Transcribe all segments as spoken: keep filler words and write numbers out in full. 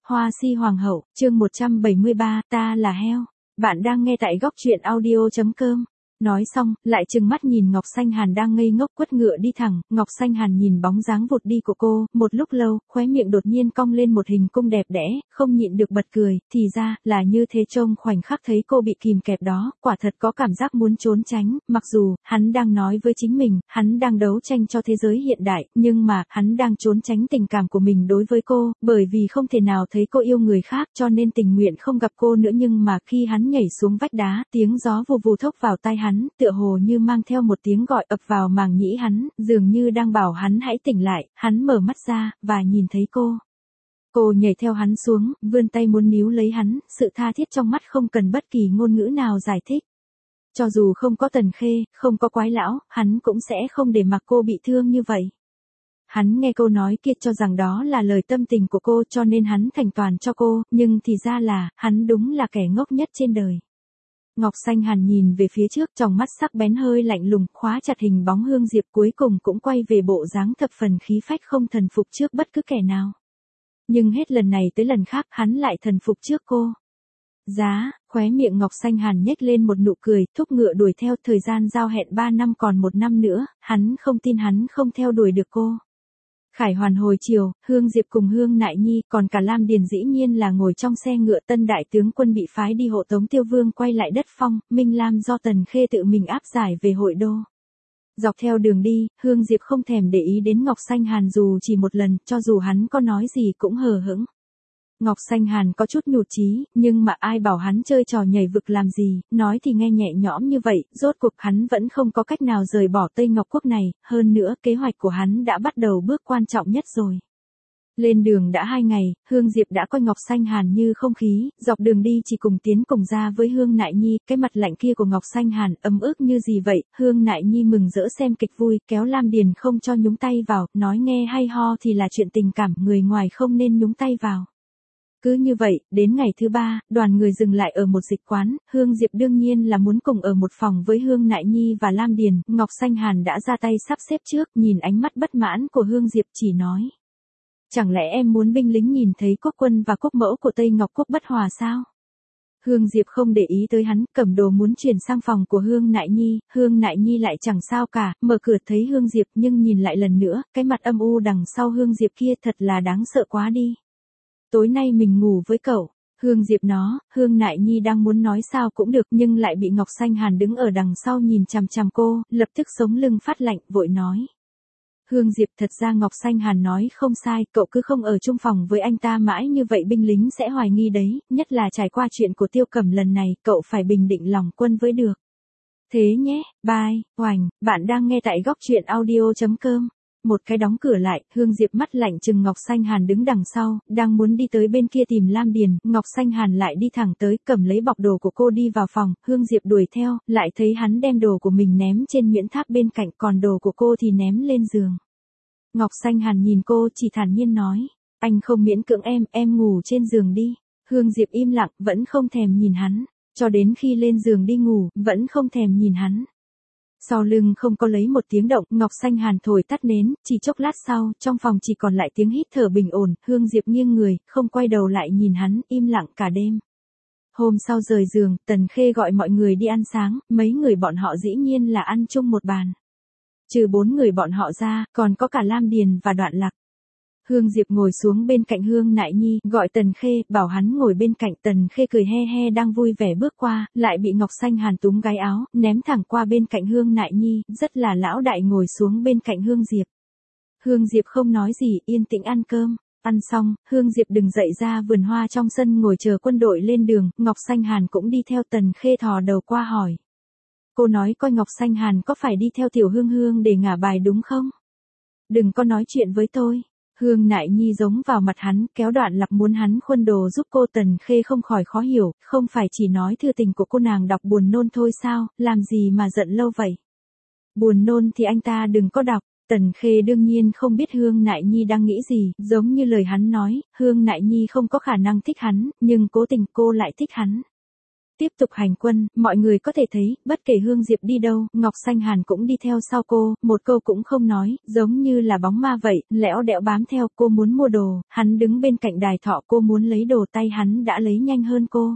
Hoa si hoàng hậu, chương một trăm bảy mươi ba, ta là heo. Bạn đang nghe tại góc truyện audio chấm com. Nói xong, lại trừng mắt nhìn Ngọc Xanh Hàn đang ngây ngốc quất ngựa đi thẳng, Ngọc Xanh Hàn nhìn bóng dáng vụt đi của cô, một lúc lâu, khóe miệng đột nhiên cong lên một hình cung đẹp đẽ, không nhịn được bật cười, thì ra, là như thế. Trông khoảnh khắc thấy cô bị kìm kẹp đó, quả thật có cảm giác muốn trốn tránh, mặc dù, hắn đang nói với chính mình, hắn đang đấu tranh cho thế giới hiện đại, nhưng mà, hắn đang trốn tránh tình cảm của mình đối với cô, bởi vì không thể nào thấy cô yêu người khác cho nên tình nguyện không gặp cô nữa. Nhưng mà khi hắn nhảy xuống vách đá, tiếng gió vù vù thốc vào tai hắn. Hắn, tựa hồ như mang theo một tiếng gọi ập vào màng nhĩ hắn, dường như đang bảo hắn hãy tỉnh lại. Hắn mở mắt ra, và nhìn thấy cô. Cô nhảy theo hắn xuống, vươn tay muốn níu lấy hắn, sự tha thiết trong mắt không cần bất kỳ ngôn ngữ nào giải thích. Cho dù không có Tần Khê, không có Quái Lão, hắn cũng sẽ không để mặc cô bị thương như vậy. Hắn nghe câu nói kia cho rằng đó là lời tâm tình của cô cho nên hắn thành toàn cho cô, nhưng thì ra là, hắn đúng là kẻ ngốc nhất trên đời. Ngọc Xanh Hàn nhìn về phía trước, tròng mắt sắc bén hơi lạnh lùng, khóa chặt hình bóng Hương Diệp, cuối cùng cũng quay về bộ dáng thập phần khí phách không thần phục trước bất cứ kẻ nào. Nhưng hết lần này tới lần khác, hắn lại thần phục trước cô. Giá, khóe miệng Ngọc Xanh Hàn nhếch lên một nụ cười, thúc ngựa đuổi theo. Thời gian giao hẹn ba năm còn một năm nữa, hắn không tin hắn không theo đuổi được cô. Khải Hoàn hồi chiều, Hương Diệp cùng Hương Nại Nhi, còn cả Lam Điền dĩ nhiên là ngồi trong xe ngựa. Tân đại tướng quân bị phái đi hộ tống Tiêu Vương quay lại đất Phong, Minh Lam do Tần Khê tự mình áp giải về hội đô. Dọc theo đường đi, Hương Diệp không thèm để ý đến Ngọc Xanh Hàn dù chỉ một lần, cho dù hắn có nói gì cũng hờ hững. Ngọc Xanh Hàn có chút nhụt chí, nhưng mà ai bảo hắn chơi trò nhảy vực làm gì, nói thì nghe nhẹ nhõm như vậy, rốt cuộc hắn vẫn không có cách nào rời bỏ Tây Ngọc Quốc này, hơn nữa kế hoạch của hắn đã bắt đầu bước quan trọng nhất rồi. Lên đường đã hai ngày, Hương Diệp đã coi Ngọc Xanh Hàn như không khí, dọc đường đi chỉ cùng tiến cùng ra với Hương Nại Nhi, cái mặt lạnh kia của Ngọc Xanh Hàn ấm ức như gì vậy. Hương Nại Nhi mừng rỡ xem kịch vui, kéo Lam Điền không cho nhúng tay vào, nói nghe hay ho thì là chuyện tình cảm, người ngoài không nên nhúng tay vào. Cứ như vậy, đến ngày thứ ba, đoàn người dừng lại ở một dịch quán, Hương Diệp đương nhiên là muốn cùng ở một phòng với Hương Nại Nhi và Lam Điền, Ngọc Xanh Hàn đã ra tay sắp xếp trước, nhìn ánh mắt bất mãn của Hương Diệp chỉ nói. Chẳng lẽ em muốn binh lính nhìn thấy quốc quân và quốc mẫu của Tây Ngọc Quốc bất hòa sao? Hương Diệp không để ý tới hắn, cầm đồ muốn chuyển sang phòng của Hương Nại Nhi, Hương Nại Nhi lại chẳng sao cả, mở cửa thấy Hương Diệp nhưng nhìn lại lần nữa, cái mặt âm u đằng sau Hương Diệp kia thật là đáng sợ quá đi. Tối nay mình ngủ với cậu. Hương Diệp nó, Hương Nại Nhi đang muốn nói sao cũng được nhưng lại bị Ngọc Xanh Hàn đứng ở đằng sau nhìn chằm chằm cô, lập tức sống lưng phát lạnh, vội nói. Hương Diệp, thật ra Ngọc Xanh Hàn nói không sai, cậu cứ không ở chung phòng với anh ta mãi như vậy binh lính sẽ hoài nghi đấy, nhất là trải qua chuyện của Tiêu Cẩm lần này, cậu phải bình định lòng quân với được. Thế nhé, bye, oành, bạn đang nghe tại góc truyện audio chấm com. Một cái đóng cửa lại, Hương Diệp mắt lạnh chừng Ngọc Xanh Hàn đứng đằng sau, đang muốn đi tới bên kia tìm Lam Điền, Ngọc Xanh Hàn lại đi thẳng tới, cầm lấy bọc đồ của cô đi vào phòng, Hương Diệp đuổi theo, lại thấy hắn đem đồ của mình ném trên nhuyễn tháp bên cạnh, còn đồ của cô thì ném lên giường. Ngọc Xanh Hàn nhìn cô chỉ thản nhiên nói, anh không miễn cưỡng em, em ngủ trên giường đi. Hương Diệp im lặng, vẫn không thèm nhìn hắn, cho đến khi lên giường đi ngủ, vẫn không thèm nhìn hắn. Sau lưng không có lấy một tiếng động, Ngọc Xanh Hàn thổi tắt nến, chỉ chốc lát sau, trong phòng chỉ còn lại tiếng hít thở bình ổn, Hương Diệp nghiêng người, không quay đầu lại nhìn hắn, im lặng cả đêm. Hôm sau rời giường, Tần Khê gọi mọi người đi ăn sáng, mấy người bọn họ dĩ nhiên là ăn chung một bàn. Trừ bốn người bọn họ ra, còn có cả Lam Điền và Đoạn Lạc. Hương Diệp ngồi xuống bên cạnh Hương Nại Nhi, gọi Tần Khê, bảo hắn ngồi bên cạnh. Tần Khê cười he he đang vui vẻ bước qua, lại bị Ngọc Xanh Hàn túm gáy áo, ném thẳng qua bên cạnh Hương Nại Nhi, rất là lão đại ngồi xuống bên cạnh Hương Diệp. Hương Diệp không nói gì, yên tĩnh ăn cơm. Ăn xong, Hương Diệp đứng dậy ra vườn hoa trong sân ngồi chờ quân đội lên đường, Ngọc Xanh Hàn cũng đi theo. Tần Khê thò đầu qua hỏi. Cô nói coi Ngọc Xanh Hàn có phải đi theo Tiểu Hương Hương để ngả bài đúng không? Đừng có nói chuyện với tôi. Hương Nại Nhi giống vào mặt hắn, kéo Đoạn Lạc muốn hắn khuân đồ giúp cô. Tần Khê không khỏi khó hiểu, không phải chỉ nói thư tình của cô nàng đọc buồn nôn thôi sao, làm gì mà giận lâu vậy? Buồn nôn thì anh ta đừng có đọc. Tần Khê đương nhiên không biết Hương Nại Nhi đang nghĩ gì, giống như lời hắn nói, Hương Nại Nhi không có khả năng thích hắn, nhưng cố tình cô lại thích hắn. Tiếp tục hành quân, mọi người có thể thấy, bất kể Hương Diệp đi đâu, Ngọc Xanh Hàn cũng đi theo sau cô, một câu cũng không nói, giống như là bóng ma vậy, lẽo đẽo bám theo. Cô muốn mua đồ, hắn đứng bên cạnh đài thọ, cô muốn lấy đồ, tay hắn đã lấy nhanh hơn cô.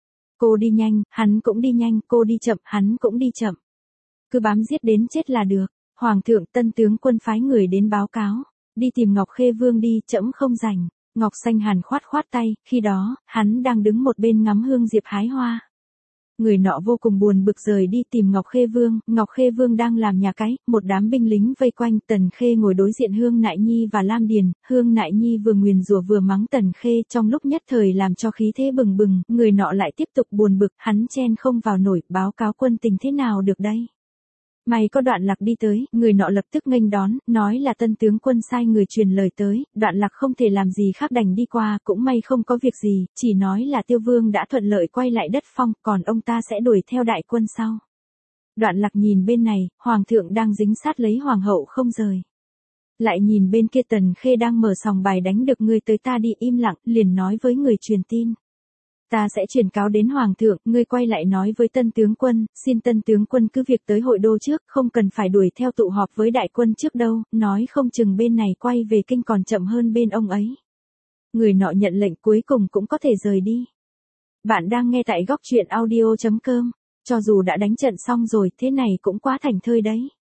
Cô đi nhanh, hắn cũng đi nhanh, cô đi chậm, hắn cũng đi chậm. Cứ bám giết đến chết là được. Hoàng thượng, Tân tướng quân phái người đến báo cáo, đi tìm Ngọc Khê Vương đi, trẫm không rảnh. Ngọc Xanh Hàn khoát khoát tay, khi đó, hắn đang đứng một bên ngắm Hương Diệp hái hoa. Người nọ vô cùng buồn bực rời đi tìm Ngọc Khê Vương, Ngọc Khê Vương đang làm nhà cái, một đám binh lính vây quanh. Tần Khê ngồi đối diện Hương Nại Nhi và Lam Điền, Hương Nại Nhi vừa nguyền rủa vừa mắng Tần Khê, trong lúc nhất thời làm cho khí thế bừng bừng, người nọ lại tiếp tục buồn bực, hắn chen không vào nổi, báo cáo quân tình thế nào được đây. May có Đoạn Lạc đi tới, người nọ lập tức nghênh đón, nói là Tân tướng quân sai người truyền lời tới, Đoạn Lạc không thể làm gì khác đành đi qua, cũng may không có việc gì, chỉ nói là Tiêu Vương đã thuận lợi quay lại đất Phong, còn ông ta sẽ đuổi theo đại quân sau. Đoạn Lạc nhìn bên này, Hoàng thượng đang dính sát lấy Hoàng hậu không rời. Lại nhìn bên kia Tần Khê đang mở sòng bài đánh được người tới ta đi, im lặng, liền nói với người truyền tin. Ta sẽ truyền cáo đến Hoàng thượng, ngươi quay lại nói với Tân tướng quân, xin Tân tướng quân cứ việc tới hội đô trước, không cần phải đuổi theo tụ họp với đại quân trước đâu, nói không chừng bên này quay về kinh còn chậm hơn bên ông ấy. Người nọ nhận lệnh cuối cùng cũng có thể rời đi. Bạn đang nghe tại góc truyện audio chấm com, cho dù đã đánh trận xong rồi, thế này cũng quá thành thơi đấy.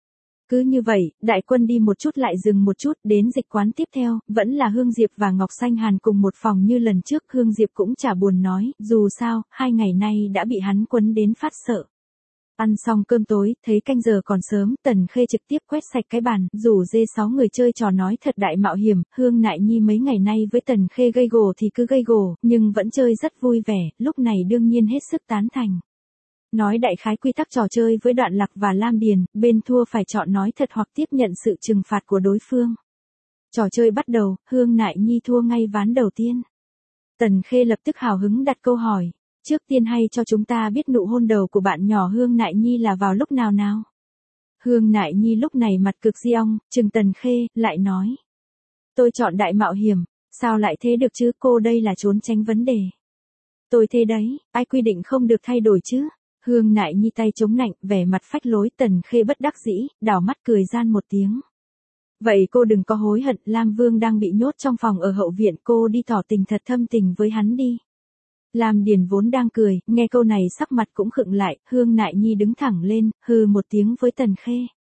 Cứ như vậy, đại quân đi một chút lại dừng một chút, đến dịch quán tiếp theo, vẫn là Hương Diệp và Ngọc Xanh Hàn cùng một phòng như lần trước. Hương Diệp cũng chả buồn nói, dù sao, hai ngày nay đã bị hắn quấn đến phát sợ. Ăn xong cơm tối, thấy canh giờ còn sớm, Tần Khê trực tiếp quét sạch cái bàn, rủ dê sáu người chơi trò nói thật đại mạo hiểm. Hương Nại Nhi mấy ngày nay với Tần Khê gây gổ thì cứ gây gổ, nhưng vẫn chơi rất vui vẻ, lúc này đương nhiên hết sức tán thành. Nói đại khái quy tắc trò chơi với Đoạn Lạc và Lam Điền, bên thua phải chọn nói thật hoặc tiếp nhận sự trừng phạt của đối phương. Trò chơi bắt đầu, Hương Nại Nhi thua ngay ván đầu tiên. Tần Khê lập tức hào hứng đặt câu hỏi, trước tiên hay cho chúng ta biết nụ hôn đầu của bạn nhỏ Hương Nại Nhi là vào lúc nào nào. Hương Nại Nhi lúc này mặt cực di ong, trừng Tần Khê, lại nói. Tôi chọn đại mạo hiểm, sao lại thế được chứ, cô đây là trốn tránh vấn đề. Tôi thế đấy, ai quy định không được thay đổi chứ. Hương Nại Nhi tay chống nạnh, vẻ mặt phách lối. Tần Khê bất đắc dĩ, đảo mắt cười gian một tiếng. Vậy cô đừng có hối hận, Lam Vương đang bị nhốt trong phòng ở hậu viện, cô đi tỏ tình thật thâm tình với hắn đi. Lam Điền vốn đang cười, nghe câu này sắc mặt cũng khựng lại. Hương Nại Nhi đứng thẳng lên, hừ một tiếng với Tần Khê.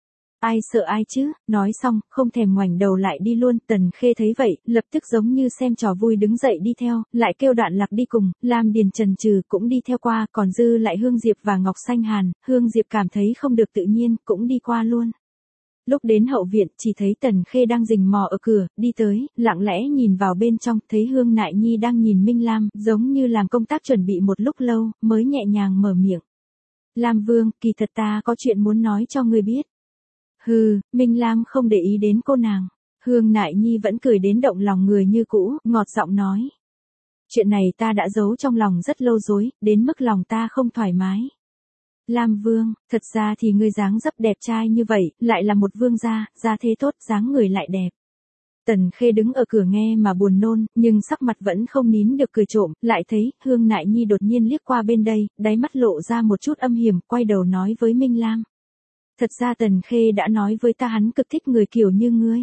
Ai sợ ai chứ, nói xong, không thèm ngoảnh đầu lại đi luôn. Tần Khê thấy vậy, lập tức giống như xem trò vui đứng dậy đi theo, lại kêu Đoạn Lạc đi cùng. Lam Điền chần chừ cũng đi theo qua, còn dư lại Hương Diệp và Ngọc Xanh Hàn. Hương Diệp cảm thấy không được tự nhiên, cũng đi qua luôn. Lúc đến hậu viện, chỉ thấy Tần Khê đang rình mò ở cửa, đi tới, lặng lẽ nhìn vào bên trong, thấy Hương Nại Nhi đang nhìn Minh Lam, giống như làm công tác chuẩn bị một lúc lâu, mới nhẹ nhàng mở miệng. Lam Vương, kỳ thật ta có chuyện muốn nói cho ngươi biết. Hừ, Minh Lam không để ý đến cô nàng. Hương Nại Nhi vẫn cười đến động lòng người như cũ, ngọt giọng nói. Chuyện này ta đã giấu trong lòng rất lâu rồi, đến mức lòng ta không thoải mái. Lam Vương, thật ra thì ngươi dáng dấp đẹp trai như vậy, lại là một vương gia, gia thế tốt, dáng người lại đẹp. Tần Khê đứng ở cửa nghe mà buồn nôn, nhưng sắc mặt vẫn không nín được cười trộm, lại thấy Hương Nại Nhi đột nhiên liếc qua bên đây, đáy mắt lộ ra một chút âm hiểm, quay đầu nói với Minh Lam. Thật ra Tần Khê đã nói với ta hắn cực thích người kiểu như ngươi.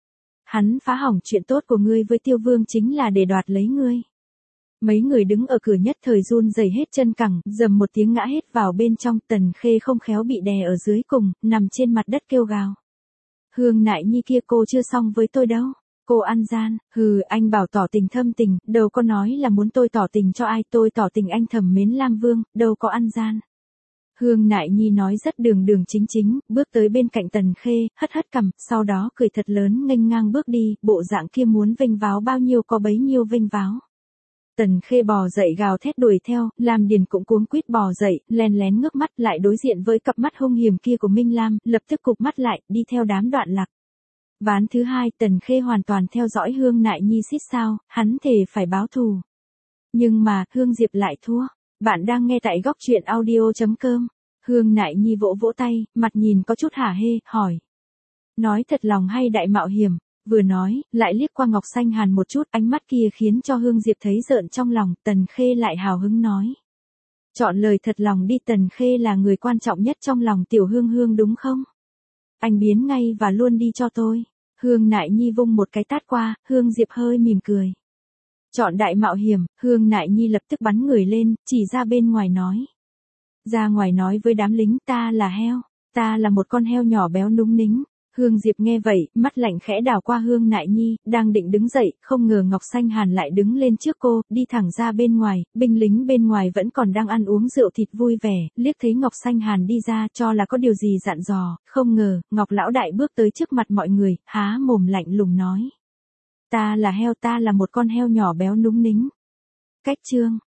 Hắn phá hỏng chuyện tốt của ngươi với Tiêu Vương chính là để đoạt lấy ngươi. Mấy người đứng ở cửa nhất thời run rẩy hết chân cẳng, dầm một tiếng ngã hết vào bên trong. Tần Khê không khéo bị đè ở dưới cùng, nằm trên mặt đất kêu gào. Hương Nại Nhi kia, cô chưa xong với tôi đâu. Cô ăn gian, hừ, anh bảo tỏ tình thâm tình, đâu có nói là muốn tôi tỏ tình cho ai, tôi tỏ tình anh thầm mến Lam Vương, đâu có ăn gian. Hương Nại Nhi nói rất đường đường chính chính, bước tới bên cạnh Tần Khê, hất hất cằm, sau đó cười thật lớn nghênh ngang bước đi, bộ dạng kia muốn vênh váo bao nhiêu có bấy nhiêu vênh váo. Tần Khê bò dậy gào thét đuổi theo, Lam Điền cũng cuống quýt bò dậy, len lén ngước mắt lại đối diện với cặp mắt hung hiểm kia của Minh Lam, lập tức cụp mắt lại, đi theo đám Đoạn Lạc. Ván thứ hai, Tần Khê hoàn toàn theo dõi Hương Nại Nhi xít sao, hắn thề phải báo thù. Nhưng mà, Hương Diệp lại thua. Bạn đang nghe tại góc truyện audio chấm com. Hương Nại Nhi vỗ vỗ tay, mặt nhìn có chút hả hê, hỏi. Nói thật lòng hay đại mạo hiểm? Vừa nói, lại liếc qua Ngọc Xanh Hàn một chút, ánh mắt kia khiến cho Hương Diệp thấy rợn trong lòng. Tần Khê lại hào hứng nói. Chọn lời thật lòng đi, Tần Khê là người quan trọng nhất trong lòng Tiểu Hương Hương đúng không? Anh biến ngay và luôn đi cho tôi. Hương Nại Nhi vung một cái tát qua, Hương Diệp hơi mỉm cười. Chọn đại mạo hiểm, Hương Nại Nhi lập tức bắn người lên, chỉ ra bên ngoài nói. Ra ngoài nói với đám lính, ta là heo, ta là một con heo nhỏ béo núng nính. Hương Diệp nghe vậy, mắt lạnh khẽ đảo qua Hương Nại Nhi, đang định đứng dậy, không ngờ Ngọc Xanh Hàn lại đứng lên trước cô, đi thẳng ra bên ngoài, binh lính bên ngoài vẫn còn đang ăn uống rượu thịt vui vẻ, liếc thấy Ngọc Xanh Hàn đi ra cho là có điều gì dặn dò, không ngờ, Ngọc Lão Đại bước tới trước mặt mọi người, há mồm lạnh lùng nói. Ta là heo, ta là một con heo nhỏ béo núng nính. Cách chương